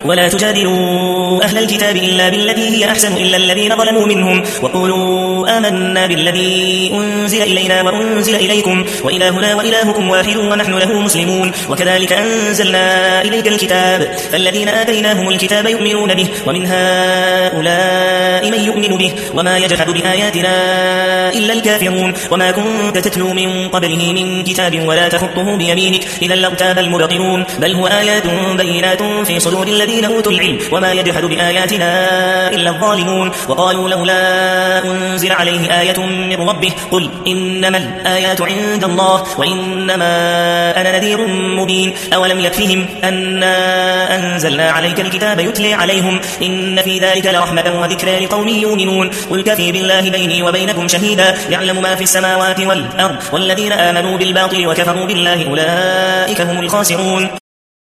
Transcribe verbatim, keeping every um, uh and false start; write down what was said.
ولا تجادلوا أهل الكتاب إلا بالتي هي أحسن إلا الذين ظلموا منهم وقولوا آمنا بالذي أنزل إلينا وأنزل إليكم وإلهنا وإلهكم واحد ونحن له مسلمون وكذلك أنزلنا إليك الكتاب فالذين آتيناهم الكتاب يؤمنون به ومن هؤلاء من يؤمن به وما يجحد بآياتنا إلا الكافرون وما كنت تتلو من قبله من كتاب ولا تخطه بيمينك إذا لارتاب المبطلون بل هو آيات بينات في صدور الذين أوتوا العلم وما يجحد بآياتنا إلا الظالمون وقالوا لولا أنزل عليه آية من ربه قل إنما الآيات عند الله وإنما أنا نذير مبين أولم يكفهم أنا أنزلنا عليك الكتاب يتلي عليهم إن في ذلك لرحمة وذكرى لقوم يؤمنون قل كفي بالله بيني وبينكم شهيدا يعلم ما في السماوات والأرض والذين آمنوا بالباطل وكفروا بالله أولئك هم الخاسرون